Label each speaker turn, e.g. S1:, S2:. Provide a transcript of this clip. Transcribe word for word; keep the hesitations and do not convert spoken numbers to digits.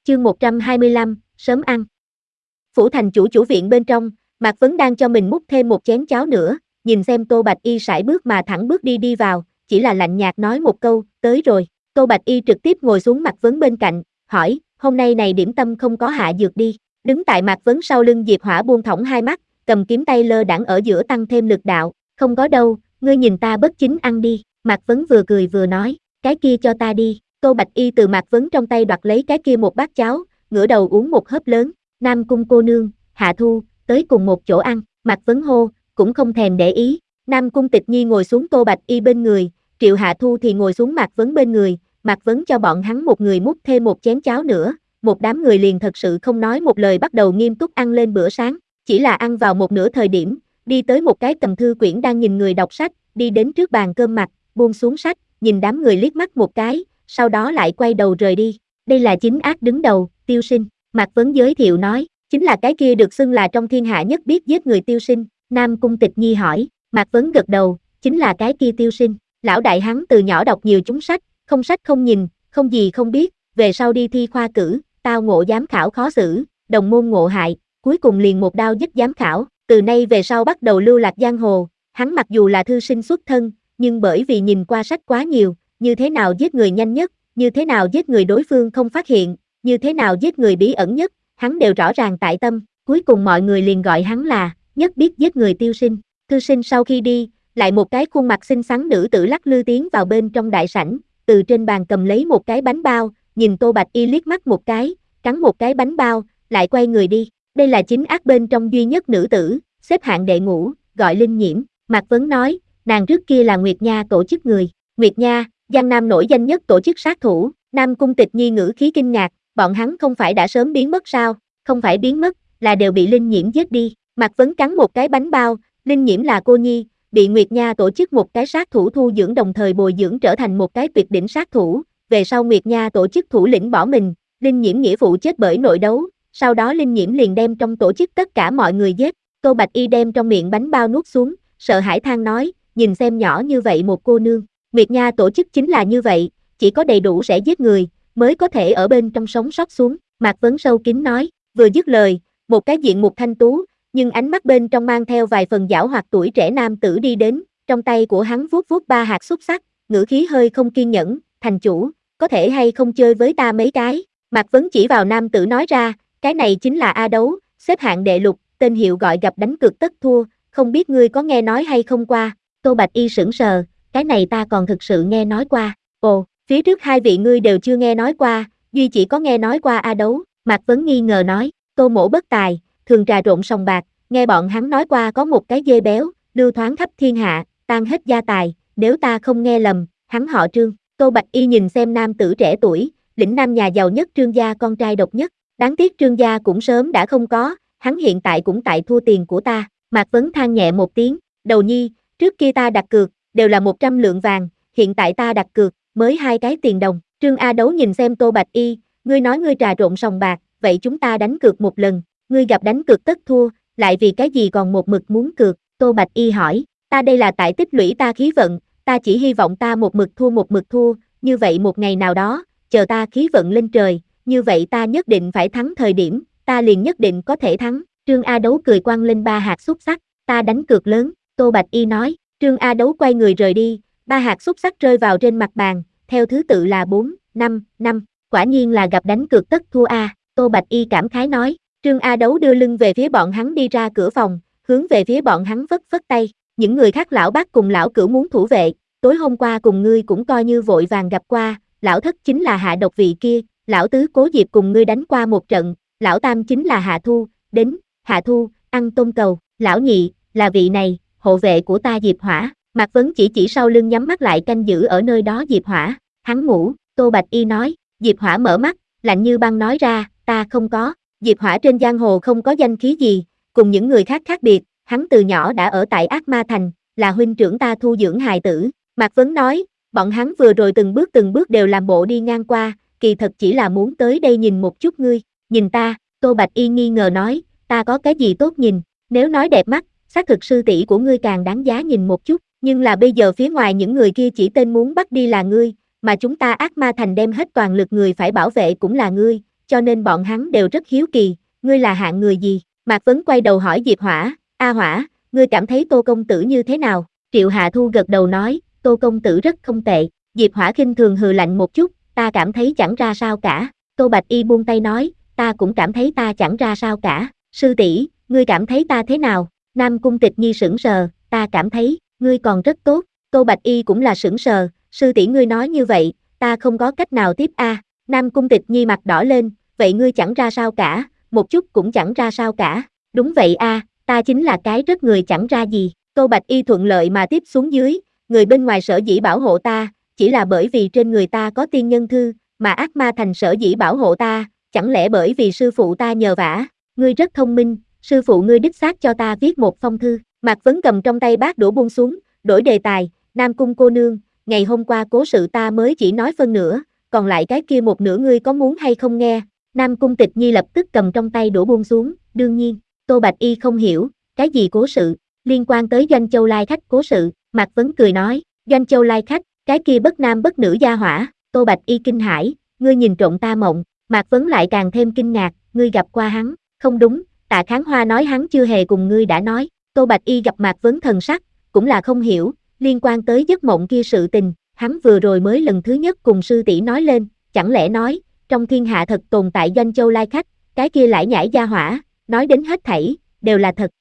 S1: Chương một trăm hai mươi lăm, sớm ăn. Phủ thành chủ chủ viện bên trong, Mạc Vấn đang cho mình múc thêm một chén cháo nữa, nhìn xem Tô Bạch Y sải bước mà thẳng bước đi đi vào, chỉ là lạnh nhạt nói một câu, tới rồi. Tô Bạch Y trực tiếp ngồi xuống Mạc Vấn bên cạnh, hỏi, hôm nay này điểm tâm không có hạ dược đi. Đứng tại Mạc Vấn sau lưng Diệp Hỏa buông thõng hai mắt, cầm kiếm tay lơ đãng ở giữa tăng thêm lực đạo, không có đâu, ngươi nhìn ta bất chính ăn đi. Mạc Vấn vừa cười vừa nói, cái kia cho ta đi. Tô Bạch Y từ Mạc Vấn trong tay đoạt lấy cái kia một bát cháo, ngửa đầu uống một hớp lớn. Nam Cung cô nương, Hạ Thu, tới cùng một chỗ ăn. Mạc Vấn hô, cũng không thèm để ý. Nam Cung Tịch Nhi ngồi xuống Tô Bạch Y bên người, Triệu Hạ Thu thì ngồi xuống Mạc Vấn bên người. Mạc Vấn cho bọn hắn một người múc thêm một chén cháo nữa, một đám người liền thật sự không nói một lời bắt đầu nghiêm túc ăn lên bữa sáng. Chỉ là ăn vào một nửa thời điểm, đi tới một cái cầm thư quyển đang nhìn người đọc sách, đi đến trước bàn cơm mặt, buông xuống sách, nhìn đám người liếc mắt một cái, sau đó lại quay đầu rời đi. Đây là chính ác đứng đầu, Tiêu Sinh. Mạc Vấn giới thiệu nói, chính là cái kia được xưng là trong thiên hạ nhất biết giết người Tiêu Sinh. Nam Cung Tịch Nhi hỏi, Mạc Vấn gật đầu, chính là cái kia Tiêu Sinh. Lão đại hắn từ nhỏ đọc nhiều chúng sách, không sách không nhìn, không gì không biết, về sau đi thi khoa cử, tao ngộ giám khảo khó xử, đồng môn ngộ hại, cuối cùng liền một đao giết giám khảo, từ nay về sau bắt đầu lưu lạc giang hồ. Hắn mặc dù là thư sinh xuất thân, nhưng bởi vì nhìn qua sách quá nhiều, như thế nào giết người nhanh nhất, như thế nào giết người đối phương không phát hiện, như thế nào giết người bí ẩn nhất, hắn đều rõ ràng tại tâm, cuối cùng mọi người liền gọi hắn là nhất biết giết người Tiêu Sinh. Thư sinh sau khi đi, lại một cái khuôn mặt xinh xắn nữ tử lắc lư tiến vào bên trong đại sảnh, từ trên bàn cầm lấy một cái bánh bao, nhìn Tô Bạch Y liếc mắt một cái, cắn một cái bánh bao, lại quay người đi. Đây là chính ác bên trong duy nhất nữ tử, xếp hạng đệ ngũ, gọi Linh Nhiễm. Mạc Vấn nói, nàng trước kia là Nguyệt Nha tổ chức người. Nguyệt Nha, Giang Nam nổi danh nhất tổ chức sát thủ. Nam Cung Tịch Nhi ngữ khí kinh ngạc, bọn hắn không phải đã sớm biến mất sao? Không phải biến mất, là đều bị Linh Nhiễm giết đi. Mạc Vấn cắn một cái bánh bao, Linh Nhiễm là cô nhi, bị Nguyệt Nha tổ chức một cái sát thủ thu dưỡng đồng thời bồi dưỡng trở thành một cái tuyệt đỉnh sát thủ. Về sau Nguyệt Nha tổ chức thủ lĩnh bỏ mình, Linh Nhiễm nghĩa vụ chết bởi nội đấu, sau đó Linh Nhiễm liền đem trong tổ chức tất cả mọi người giết. Tô Bạch Y đem trong miệng bánh bao nuốt xuống, sợ hãi than nói, nhìn xem nhỏ như vậy một cô nương, Nguyệt Nha tổ chức chính là như vậy, chỉ có đầy đủ sẽ giết người, mới có thể ở bên trong sống sót xuống. Mạc Vấn sâu kín nói, vừa dứt lời, một cái diện mục thanh tú, nhưng ánh mắt bên trong mang theo vài phần giảo hoạt tuổi trẻ nam tử đi đến, trong tay của hắn vuốt vuốt ba hạt xúc xắc, ngữ khí hơi không kiên nhẫn, thành chủ, có thể hay không chơi với ta mấy cái. Mạc Vấn chỉ vào nam tử nói ra, cái này chính là A Đấu, xếp hạng đệ lục, tên hiệu gọi gặp đánh cược tất thua, không biết ngươi có nghe nói hay không qua. Tô Bạch Y sững sờ, cái này ta còn thực sự nghe nói qua. Ồ, phía trước hai vị ngươi đều chưa nghe nói qua, duy chỉ có nghe nói qua A Đấu. Mạc Vấn nghi ngờ nói, Tô mỗ bất tài, thường trà trộn sòng bạc, nghe bọn hắn nói qua có một cái dê béo, lưu thoáng khắp thiên hạ, tan hết gia tài, nếu ta không nghe lầm, hắn họ Trương. Tô Bạch Y nhìn xem nam tử trẻ tuổi, lĩnh nam nhà giàu nhất Trương gia con trai độc nhất, đáng tiếc Trương gia cũng sớm đã không có, hắn hiện tại cũng tại thua tiền của ta. Mạc Vấn than nhẹ một tiếng, đầu nhi, trước kia ta đặt cược, đều là một trăm lượng vàng, hiện tại ta đặt cược, mới hai cái tiền đồng. Trương A Đấu nhìn xem Tô Bạch Y, ngươi nói ngươi trà trộn sòng bạc, vậy chúng ta đánh cược một lần, ngươi gặp đánh cược tất thua, lại vì cái gì còn một mực muốn cược. Tô Bạch Y hỏi, ta đây là tại tích lũy ta khí vận, ta chỉ hy vọng ta một mực thua một mực thua, như vậy một ngày nào đó, chờ ta khí vận lên trời, như vậy ta nhất định phải thắng thời điểm, ta liền nhất định có thể thắng. Trương A Đấu cười quăng lên ba hạt xúc xắc, ta đánh cược lớn. Tô Bạch Y nói, Trương A Đấu quay người rời đi, ba hạt xúc xắc rơi vào trên mặt bàn, theo thứ tự là bốn, năm, năm, quả nhiên là gặp đánh cược tất thua a. Tô Bạch Y cảm khái nói. Trương A Đấu đưa lưng về phía bọn hắn đi ra cửa phòng, hướng về phía bọn hắn phất phất tay, những người khác lão bác cùng lão cửu muốn thủ vệ, tối hôm qua cùng ngươi cũng coi như vội vàng gặp qua, lão thất chính là hạ độc vị kia, lão tứ Cố Diệp cùng ngươi đánh qua một trận, lão tam chính là Hạ Thu, đến, Hạ Thu, ăn tôm cầu, lão nhị, là vị này, hộ vệ của ta Diệp Hỏa. Mạc Vấn chỉ chỉ sau lưng nhắm mắt lại canh giữ ở nơi đó Diệp Hỏa, hắn ngủ. Tô Bạch Y nói. Diệp Hỏa mở mắt, lạnh như băng nói ra, ta không có. Diệp Hỏa trên giang hồ không có danh khí gì, cùng những người khác khác biệt, hắn từ nhỏ đã ở tại Ác Ma Thành, là huynh trưởng ta thu dưỡng hài tử. Mạc Vấn nói, bọn hắn vừa rồi từng bước từng bước đều làm bộ đi ngang qua, kỳ thật chỉ là muốn tới đây nhìn một chút ngươi. Nhìn ta. Tô Bạch Y nghi ngờ nói, ta có cái gì tốt nhìn, nếu nói đẹp mắt, xác thực sư tỷ của ngươi càng đáng giá nhìn một chút, nhưng là bây giờ phía ngoài những người kia chỉ tên muốn bắt đi là ngươi, mà chúng ta Ác Ma Thành đem hết toàn lực người phải bảo vệ cũng là ngươi, cho nên bọn hắn đều rất hiếu kỳ, ngươi là hạng người gì? Mạc Vấn quay đầu hỏi Diệp Hỏa, A Hỏa, ngươi cảm thấy Tô công tử như thế nào? Triệu Hạ Thu gật đầu nói, Tô công tử rất không tệ. Diệp Hỏa khinh thường hừ lạnh một chút, ta cảm thấy chẳng ra sao cả. Tô Bạch Y buông tay nói, ta cũng cảm thấy ta chẳng ra sao cả. Sư tỷ, ngươi cảm thấy ta thế nào? Nam Cung Tịch Nhi sững sờ, ta cảm thấy, ngươi còn rất tốt. Tô Bạch Y cũng là sững sờ, sư tỷ ngươi nói như vậy, ta không có cách nào tiếp a. À. Nam Cung Tịch Nhi mặt đỏ lên, vậy ngươi chẳng ra sao cả, một chút cũng chẳng ra sao cả. Đúng vậy a, à, ta chính là cái rất người chẳng ra gì. Tô Bạch Y thuận lợi mà tiếp xuống dưới, người bên ngoài sở dĩ bảo hộ ta, chỉ là bởi vì trên người ta có tiên nhân thư, mà ác ma thành sở dĩ bảo hộ ta, chẳng lẽ bởi vì sư phụ ta nhờ vả, ngươi rất thông minh, sư phụ ngươi đích xác cho ta viết một phong thư. Mạc Vấn cầm trong tay bát đũa buông xuống, đổi đề tài, Nam Cung cô nương, ngày hôm qua cố sự ta mới chỉ nói phân nửa, còn lại cái kia một nửa ngươi có muốn hay không nghe? Nam Cung Tịch Nhi lập tức cầm trong tay đũa buông xuống, đương nhiên, Tô Bạch Y không hiểu, cái gì cố sự, liên quan tới Doanh Châu Lai Khách cố sự, Mạc Vấn cười nói, Doanh Châu Lai Khách, cái kia bất nam bất nữ gia hỏa, Tô Bạch Y kinh hãi, ngươi nhìn trộm ta mộng, Mạc Vấn lại càng thêm kinh ngạc, ngươi gặp qua hắn, không đúng, Tạ Kháng Hoa nói hắn chưa hề cùng ngươi đã nói, Tô Bạch Y gặp Mạc Vấn thần sắc, cũng là không hiểu, liên quan tới giấc mộng kia sự tình, hắn vừa rồi mới lần thứ nhất cùng sư tỷ nói lên, chẳng lẽ nói, trong thiên hạ thật tồn tại Doanh Châu Lai Khách, cái kia lải nhải gia hỏa, nói đến hết thảy, đều là thật,